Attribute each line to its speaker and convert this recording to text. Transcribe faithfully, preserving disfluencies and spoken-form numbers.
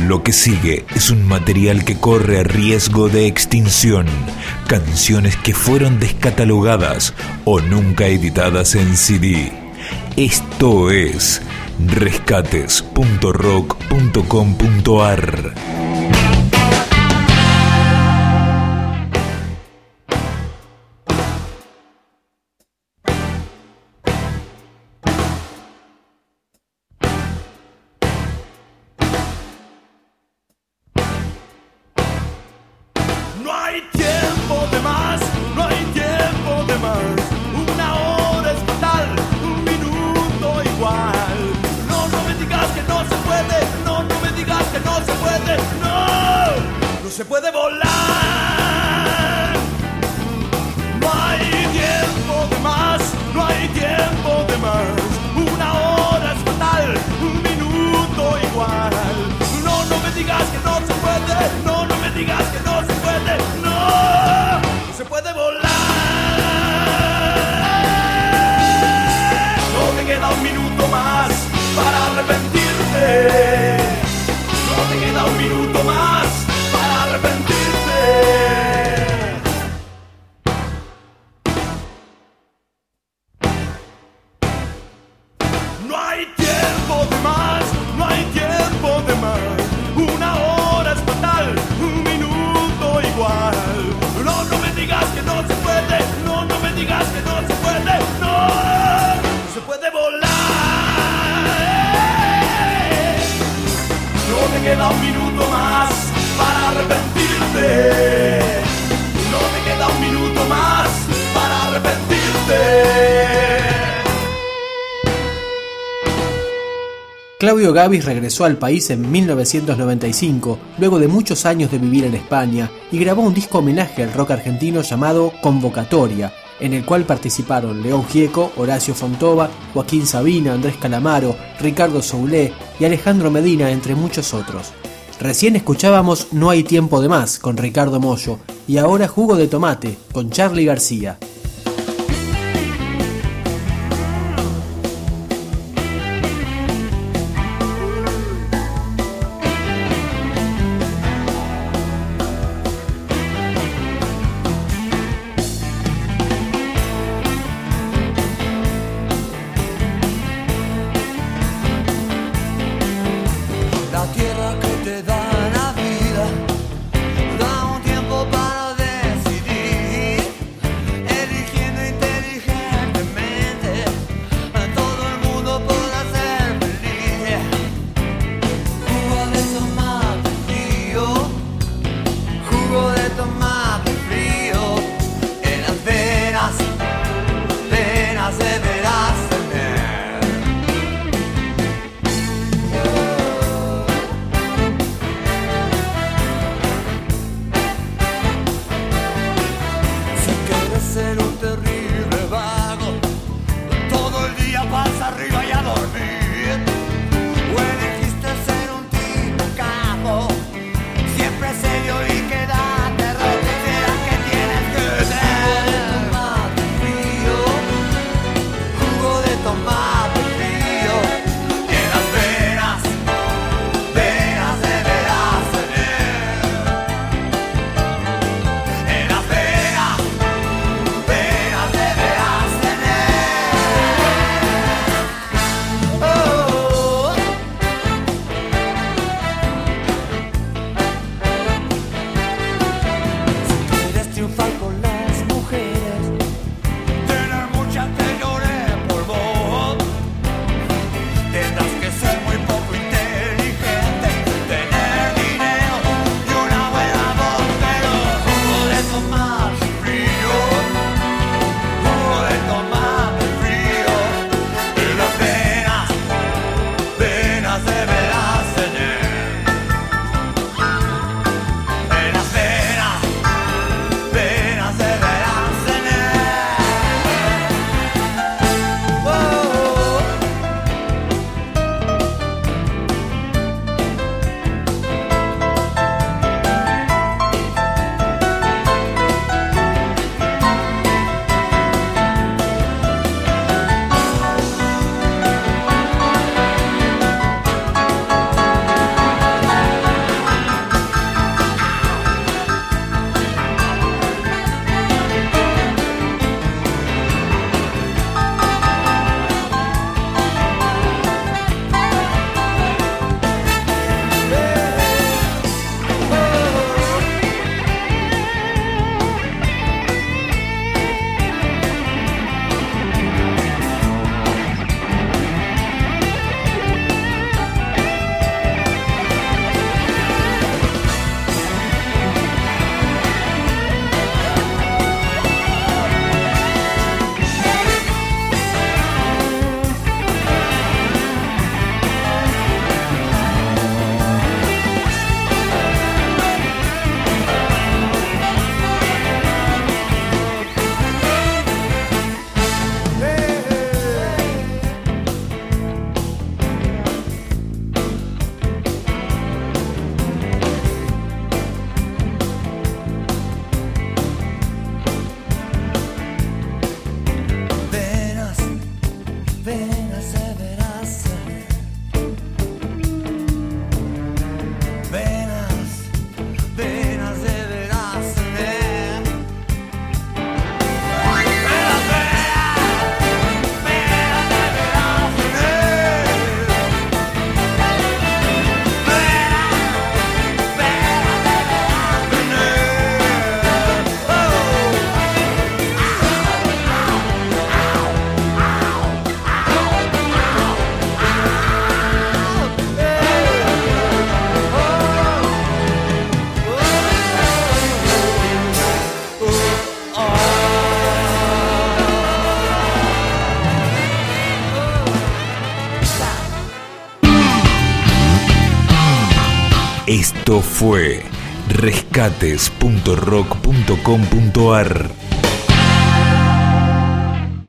Speaker 1: Lo que sigue es un material que corre riesgo de extinción. Canciones que fueron descatalogadas o nunca editadas en C D. Esto es rescates punto rock punto com punto a r.
Speaker 2: No hay tiempo de más, no hay tiempo de más. Una hora es fatal, un minuto igual. No, no me digas que no se puede, no, no me digas que no se puede, no, no se puede volar. No hay tiempo de más, no hay tiempo de más. Una hora es fatal, un minuto igual. No, no me digas que no se puede, no, no me digas que no se puede, no, no se puede volar. No te queda un minuto más para arrepentirte. No te queda un minuto más para arrepentirte. No hay tiempo de más, no hay tiempo de más. Una hora es fatal, un minuto igual. No, no me digas que no se puede, no, no me digas que no se puede, no, no se puede volar. No te queda un minuto más para arrepentirte. No te queda un minuto más para arrepentirte.
Speaker 3: Claudio Gabis regresó al país en mil novecientos noventa y cinco, luego de muchos años de vivir en España, y grabó un disco homenaje al rock argentino llamado Convocatoria, en el cual participaron León Gieco, Horacio Fontova, Joaquín Sabina, Andrés Calamaro, Ricardo Soulé y Alejandro Medina, entre muchos otros. Recién escuchábamos No hay tiempo de más con Ricardo Mollo, y ahora Jugo de tomate con Charly García.
Speaker 4: Da un tiempo para decidir.
Speaker 1: Esto fue rescates punto rock punto com punto ar.